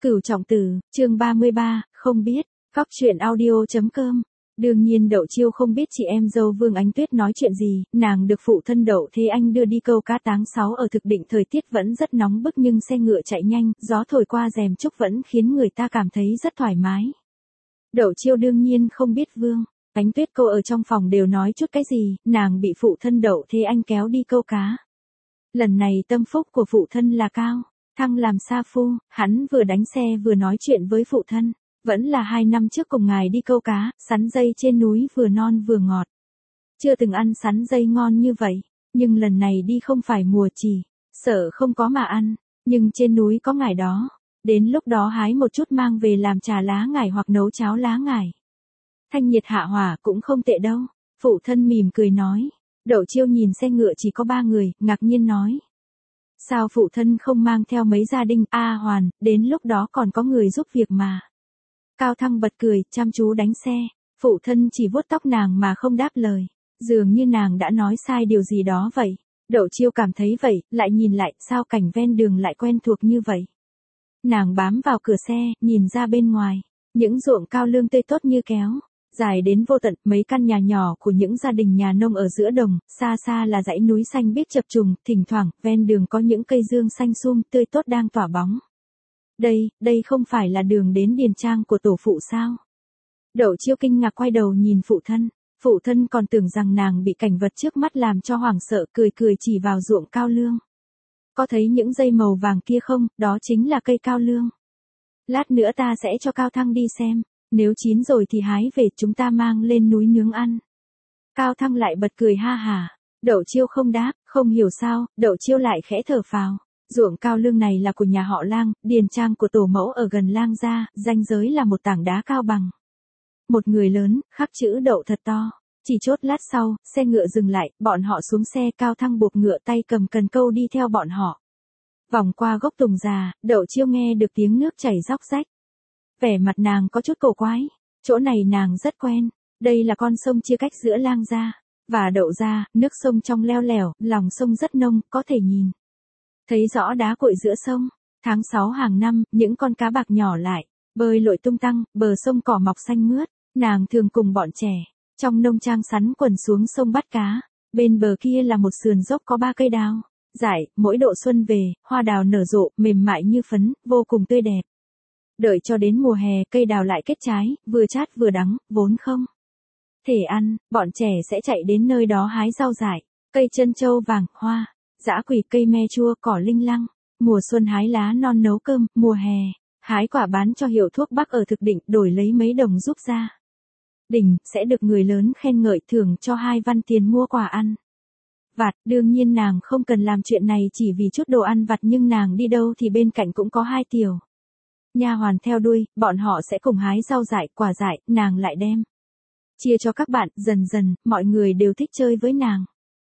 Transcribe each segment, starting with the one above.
Cửu Trọng Tử, chương 33, không biết, Cóc Truyện Audio.com. Đương nhiên Đậu Chiêu không biết chị em dâu Vương Ánh Tuyết nói chuyện gì, nàng được phụ thân Đậu Thế Anh đưa đi câu cá tháng 6 ở thực định thời tiết vẫn rất nóng bức nhưng xe ngựa chạy nhanh, gió thổi qua rèm trúc vẫn khiến người ta cảm thấy rất thoải mái. Đậu Chiêu đương nhiên không biết Vương Ánh Tuyết cô ở trong phòng đều nói chút cái gì, nàng bị phụ thân Đậu Thế Anh kéo đi câu cá. Lần này tâm phúc của phụ thân là Cao Thăng làm sa phu, hắn vừa đánh xe vừa nói chuyện với phụ thân. Vẫn là 2 năm trước cùng ngài đi câu cá, sắn dây trên núi vừa non vừa ngọt. Chưa từng ăn sắn dây ngon như vậy, nhưng lần này đi không phải mùa chỉ, sợ không có mà ăn, nhưng trên núi có ngải đó. Đến lúc đó hái một chút mang về làm trà lá ngải hoặc nấu cháo lá ngải. Thanh nhiệt hạ hỏa cũng không tệ đâu, phụ thân mỉm cười nói. Đậu Chiêu nhìn xe ngựa chỉ có 3 người, ngạc nhiên nói. Sao phụ thân không mang theo mấy gia đình, Hoàn, đến lúc đó còn có người giúp việc mà. Cao Thăng bật cười, chăm chú đánh xe, phụ thân chỉ vuốt tóc nàng mà không đáp lời, dường như nàng đã nói sai điều gì đó vậy. Đậu Chiêu cảm thấy vậy, lại nhìn lại, sao cảnh ven đường lại quen thuộc như vậy. Nàng bám vào cửa xe, nhìn ra bên ngoài, những ruộng cao lương tươi tốt như kéo, dài đến vô tận, mấy căn nhà nhỏ của những gia đình nhà nông ở giữa đồng, xa xa là dãy núi xanh biếc chập trùng, thỉnh thoảng, ven đường có những cây dương xanh sum tươi tốt đang tỏa bóng. Đây không phải là đường đến điền trang của tổ phụ sao? Đậu Chiêu kinh ngạc quay đầu nhìn phụ thân còn tưởng rằng nàng bị cảnh vật trước mắt làm cho hoảng sợ, cười chỉ vào ruộng cao lương. Có thấy những dây màu vàng kia không, đó chính là cây cao lương. Lát nữa ta sẽ cho Cao Thăng đi xem, nếu chín rồi thì hái về chúng ta mang lên núi nướng ăn. Cao Thăng lại bật cười ha hả, Đậu Chiêu không đáp, không hiểu sao, Đậu Chiêu lại khẽ thở phào. Ruộng cao lương này là của nhà họ Lang, điền trang của tổ mẫu ở gần Lang gia, ranh giới là một tảng đá cao bằng một người lớn, khắc chữ Đậu thật to. Chỉ chốt lát sau, xe ngựa dừng lại, bọn họ xuống xe, Cao Thăng buộc ngựa tay cầm cần câu đi theo bọn họ. Vòng qua gốc tùng già, Đậu Chiêu nghe được tiếng nước chảy róc rách. Vẻ mặt nàng có chút cổ quái, chỗ này nàng rất quen, đây là con sông chia cách giữa Lang gia và Đậu gia, nước sông trong leo lẻo, lòng sông rất nông, có thể nhìn thấy rõ đá cuội giữa sông. Tháng 6 hàng năm, những con cá bạc nhỏ lại bơi lội tung tăng, bờ sông cỏ mọc xanh mướt, nàng thường cùng bọn trẻ trong nông trang sắn quần xuống sông bắt cá. Bên bờ kia là một sườn dốc có 3 cây đào dại, mỗi độ xuân về, hoa đào nở rộ, mềm mại như phấn, vô cùng tươi đẹp. Đợi cho đến mùa hè, cây đào lại kết trái, vừa chát vừa đắng, vốn không thể ăn, bọn trẻ sẽ chạy đến nơi đó hái rau dại, cây trân châu vàng, hoa dã quỳ, cây me chua, cỏ linh lăng. Mùa xuân hái lá non nấu cơm, mùa hè hái quả bán cho hiệu thuốc bắc ở thực định, đổi lấy mấy đồng giúp gia đình, sẽ được người lớn khen ngợi, thưởng cho 2 văn tiền mua quà ăn vặt. Đương nhiên nàng không cần làm chuyện này chỉ vì chút đồ ăn vặt, nhưng nàng đi đâu thì bên cạnh cũng có 2 tiểu nha hoàn theo đuôi, bọn họ sẽ cùng hái rau dại, quả dại, nàng lại đem chia cho các bạn, dần dần, mọi người đều thích chơi với nàng.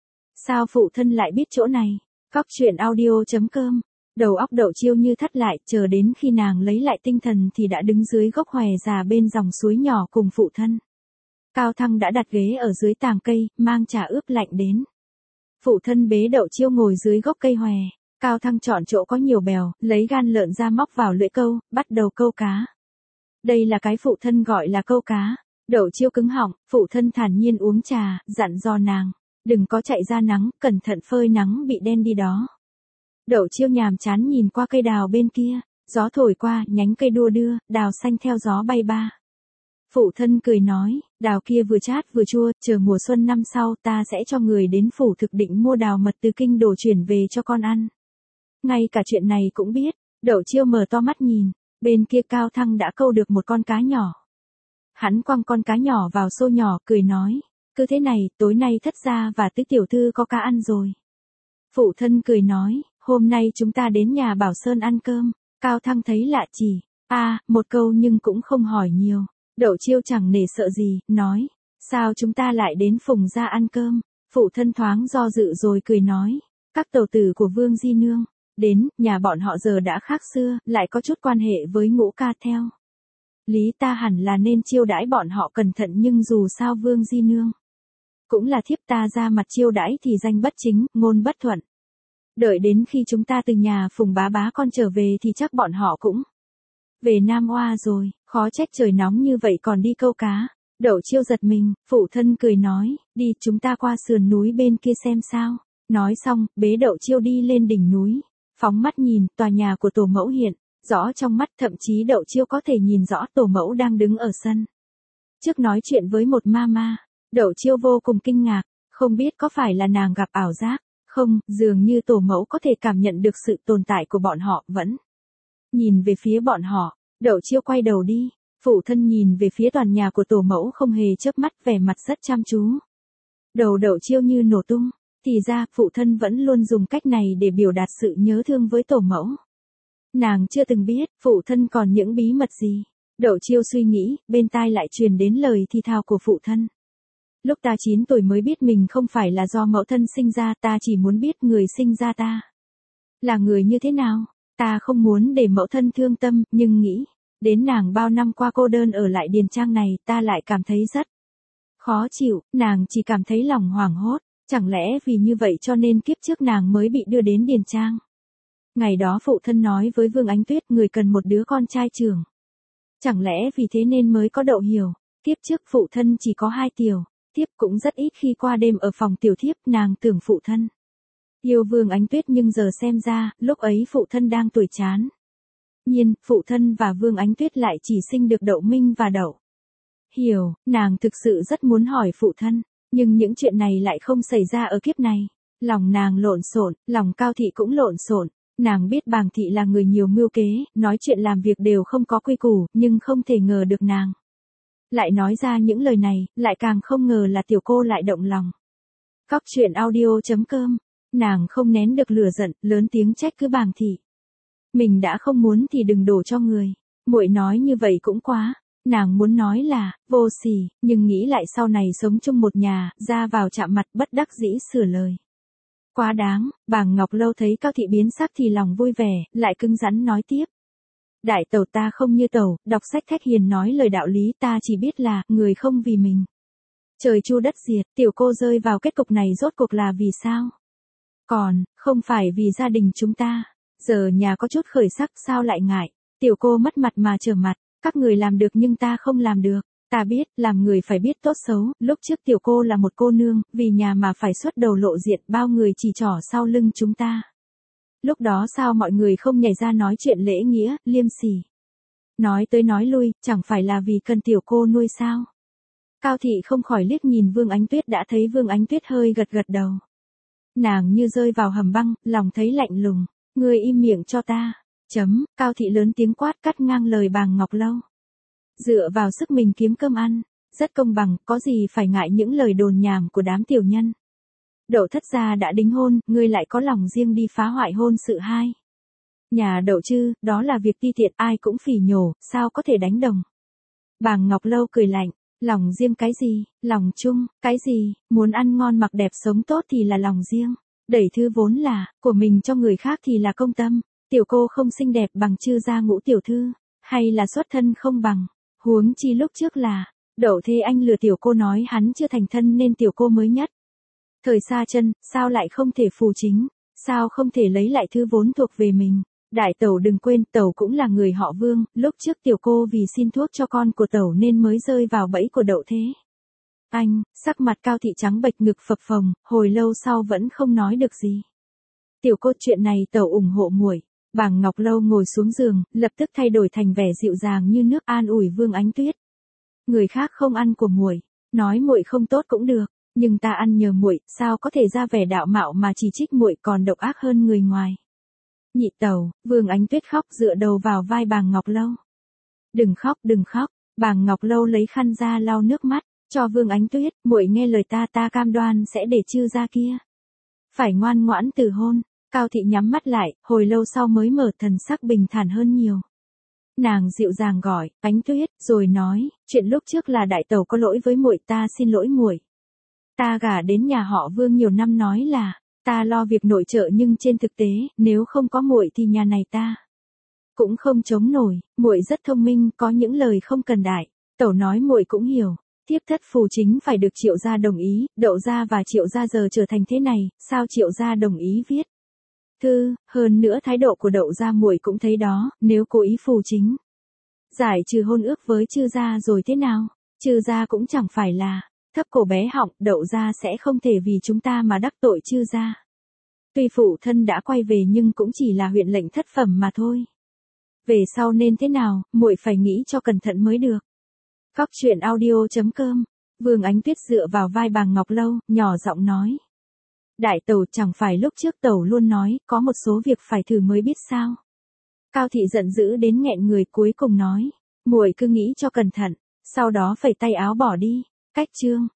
Sao phụ thân lại biết chỗ này? Cóc Truyện Audio.com. Đầu óc Đậu Chiêu như thắt lại, chờ đến khi nàng lấy lại tinh thần thì đã đứng dưới gốc hòe già bên dòng suối nhỏ cùng phụ thân. Cao Thăng đã đặt ghế ở dưới tàng cây, mang trà ướp lạnh đến. Phụ thân bế Đậu Chiêu ngồi dưới gốc cây hòe. Cao Thăng chọn chỗ có nhiều bèo, lấy gan lợn ra móc vào lưỡi câu, bắt đầu câu cá. Đây là cái phụ thân gọi là câu cá. Đậu Chiêu cứng họng, phụ thân thản nhiên uống trà, dặn dò nàng. Đừng có chạy ra nắng, cẩn thận phơi nắng bị đen đi đó. Đậu Chiêu nhàm chán nhìn qua cây đào bên kia, gió thổi qua, nhánh cây đua đưa, đào xanh theo gió bay ba. Phụ thân cười nói, đào kia vừa chát vừa chua, chờ mùa xuân năm sau ta sẽ cho người đến phủ thực định mua đào mật từ kinh đổ chuyển về cho con ăn. Ngay cả chuyện này cũng biết. Đậu Chiêu mở to mắt nhìn, bên kia Cao Thăng đã câu được một con cá nhỏ. Hắn quăng con cá nhỏ vào xô nhỏ, cười nói, cứ thế này, tối nay Thất gia và Tứ tiểu thư có cá ăn rồi. Phụ thân cười nói, hôm nay chúng ta đến nhà Bảo Sơn ăn cơm. Cao Thăng thấy lạ chỉ, một câu nhưng cũng không hỏi nhiều. Đậu Chiêu chẳng nể sợ gì, nói, sao chúng ta lại đến Phùng gia ăn cơm? Phụ thân thoáng do dự rồi cười nói, các tẩu tử của Vương Di Nương đến, nhà bọn họ giờ đã khác xưa, lại có chút quan hệ với Ngũ ca theo lý ta hẳn là nên chiêu đãi bọn họ cẩn thận, nhưng dù sao Vương Di Nương cũng là thiếp ta, ra mặt chiêu đãi thì danh bất chính, ngôn bất thuận. Đợi đến khi chúng ta từ nhà Phùng bá con trở về thì chắc bọn họ cũng Về Nam Oa rồi, khó trách trời nóng như vậy còn đi câu cá. Đậu Chiêu giật mình, phụ thân cười nói, đi chúng ta qua sườn núi bên kia xem sao. Nói xong, bế Đậu Chiêu đi lên đỉnh núi. Phóng mắt nhìn, tòa nhà của tổ mẫu hiện rõ trong mắt, thậm chí Đậu Chiêu có thể nhìn rõ tổ mẫu đang đứng ở sân. Trước nói chuyện với một mama, Đậu Chiêu vô cùng kinh ngạc, không biết có phải là nàng gặp ảo giác, không, dường như tổ mẫu có thể cảm nhận được sự tồn tại của bọn họ vẫn. Nhìn về phía bọn họ, Đậu Chiêu quay đầu đi, phụ thân nhìn về phía toàn nhà của tổ mẫu không hề chớp mắt, vẻ mặt rất chăm chú. Đầu Đậu Chiêu như nổ tung, thì ra phụ thân vẫn luôn dùng cách này để biểu đạt sự nhớ thương với tổ mẫu. Nàng chưa từng biết, phụ thân còn những bí mật gì. Đậu Chiêu suy nghĩ, bên tai lại truyền đến lời thì thào của phụ thân. Lúc ta 9 tuổi mới biết mình không phải là do mẫu thân sinh ra, ta chỉ muốn biết người sinh ra ta là người như thế nào. Ta không muốn để mẫu thân thương tâm, nhưng nghĩ đến nàng bao năm qua cô đơn ở lại điền trang này, ta lại cảm thấy rất khó chịu. Nàng chỉ cảm thấy lòng hoảng hốt, chẳng lẽ vì như vậy cho nên kiếp trước nàng mới bị đưa đến điền trang. Ngày đó phụ thân nói với Vương Ánh Tuyết, người cần một đứa con trai trưởng. Chẳng lẽ vì thế nên mới có Đậu Hiểu. Kiếp trước phụ thân chỉ có 2 tiểu thiếp, cũng rất ít khi qua đêm ở phòng tiểu thiếp. Nàng tưởng phụ thân yêu Vương Ánh Tuyết, nhưng giờ xem ra, lúc ấy phụ thân đang tuổi chán. Nhiên, phụ thân và Vương Ánh Tuyết lại chỉ sinh được Đậu Minh và Đậu Hiểu. Nàng thực sự rất muốn hỏi phụ thân, nhưng những chuyện này lại không xảy ra ở kiếp này. Lòng nàng lộn xộn, lòng Cao Thị cũng lộn xộn. Nàng biết Bàng Thị là người nhiều mưu kế, nói chuyện làm việc đều không có quy củ, nhưng không thể ngờ được nàng lại nói ra những lời này, lại càng không ngờ là tiểu cô lại động lòng. Cóc truyện audio.com. Nàng không nén được lửa giận, lớn tiếng trách cứ Bàng Thị. Mình đã không muốn thì đừng đổ cho người. Muội nói như vậy cũng quá. Nàng muốn nói là vô sỉ, nhưng nghĩ lại sau này sống chung một nhà, ra vào chạm mặt, bất đắc dĩ sửa lời. Quá đáng. Bàng Ngọc Lâu thấy Cao Thị biến sắc thì lòng vui vẻ, lại cứng rắn nói tiếp. Đại tẩu, ta không như tẩu, đọc sách thách hiền nói lời đạo lý, ta chỉ biết là, người không vì mình trời chu đất diệt, tiểu cô rơi vào kết cục này rốt cuộc là vì sao? Còn, không phải vì gia đình chúng ta. Giờ nhà có chút khởi sắc, sao lại ngại? Tiểu cô mất mặt mà trở mặt, các người làm được nhưng ta không làm được. Ta biết, làm người phải biết tốt xấu, lúc trước tiểu cô là một cô nương, vì nhà mà phải xuất đầu lộ diện, bao người chỉ trỏ sau lưng chúng ta. Lúc đó sao mọi người không nhảy ra nói chuyện lễ nghĩa, liêm sỉ? Nói tới nói lui, chẳng phải là vì cần tiểu cô nuôi sao? Cao Thị không khỏi liếc nhìn Vương Ánh Tuyết, đã thấy Vương Ánh Tuyết hơi gật gật đầu. Nàng như rơi vào hầm băng, lòng thấy lạnh lùng. Ngươi im miệng cho ta. Cao Thị lớn tiếng quát, cắt ngang lời Bàng Ngọc Lâu. Dựa vào sức mình kiếm cơm ăn, rất công bằng, có gì phải ngại những lời đồn nhảm của đám tiểu nhân. Đậu thất gia đã đính hôn, ngươi lại có lòng riêng đi phá hoại hôn sự hai nhà Đậu chứ, đó là việc ti tiện, ai cũng phỉ nhổ, sao có thể đánh đồng. Bàng Ngọc Lâu cười lạnh, lòng riêng cái gì, lòng chung, cái gì, muốn ăn ngon mặc đẹp sống tốt thì là lòng riêng. Đẩy thứ vốn là của mình cho người khác thì là công tâm. Tiểu cô không xinh đẹp bằng Chư gia Ngũ tiểu thư, hay là xuất thân không bằng. Huống chi lúc trước là Đậu Thế Anh lừa tiểu cô nói hắn chưa thành thân nên tiểu cô mới nhất thời xa chân, sao lại không thể phù chính, sao không thể lấy lại thứ vốn thuộc về mình. Đại tẩu đừng quên, tẩu cũng là người họ Vương, lúc trước tiểu cô vì xin thuốc cho con của tẩu nên mới rơi vào bẫy của Đậu Thế Anh. Sắc mặt Cao Thị trắng bệch, ngực phập phồng, hồi lâu sau vẫn không nói được gì. Tiểu cô, chuyện này tẩu ủng hộ muội. Bàng Ngọc Lâu ngồi xuống giường, lập tức thay đổi thành vẻ dịu dàng như nước, an ủi Vương Ánh Tuyết. Người khác không ăn của muội, nói muội không tốt cũng được, nhưng ta ăn nhờ muội, sao có thể ra vẻ đạo mạo mà chỉ trích muội, còn độc ác hơn người ngoài. Nhị tẩu. Vương Ánh Tuyết khóc, dựa đầu vào vai Bàng Ngọc Lâu. Đừng khóc, đừng khóc. Bàng Ngọc Lâu lấy khăn ra lau nước mắt cho Vương Ánh Tuyết, muội nghe lời ta, ta cam đoan sẽ để Chư gia kia phải ngoan ngoãn từ hôn. Cao Thị nhắm mắt lại, hồi lâu sau mới mở, thần sắc bình thản hơn nhiều. Nàng dịu dàng gọi, Ánh Tuyết, rồi nói, chuyện lúc trước là đại tẩu có lỗi với muội, ta xin lỗi muội. Ta gả đến nhà họ Vương nhiều năm nói là ta lo việc nội trợ, nhưng trên thực tế, nếu không có muội thì nhà này ta cũng không chống nổi. Muội rất thông minh, có những lời không cần đại tẩu nói muội cũng hiểu. Thiếp thất phù chính phải được Triệu gia đồng ý, Đậu gia và Triệu gia giờ trở thành thế này, sao Triệu gia đồng ý viết thư? Hơn nữa thái độ của Đậu gia muội cũng thấy đó, nếu cố ý phù chính Giải trừ hôn ước với Trư gia rồi thế nào? Trư gia cũng chẳng phải là thấp cổ bé họng, Đậu gia sẽ không thể vì chúng ta mà đắc tội Trư gia. Tuy phụ thân đã quay về nhưng cũng chỉ là huyện lệnh thất phẩm mà thôi. Về sau nên thế nào, muội phải nghĩ cho cẩn thận mới được. Cóc truyện audio.com. Vương Ánh Tuyết dựa vào vai Bàng Ngọc Lâu, nhỏ giọng nói. Đại tẩu, chẳng phải lúc trước tẩu luôn nói, có một số việc phải thử mới biết sao. Cao thị giận dữ đến nghẹn người, cuối cùng nói. Muội cứ nghĩ cho cẩn thận, sau đó phẩy tay áo bỏ đi. Cách chương.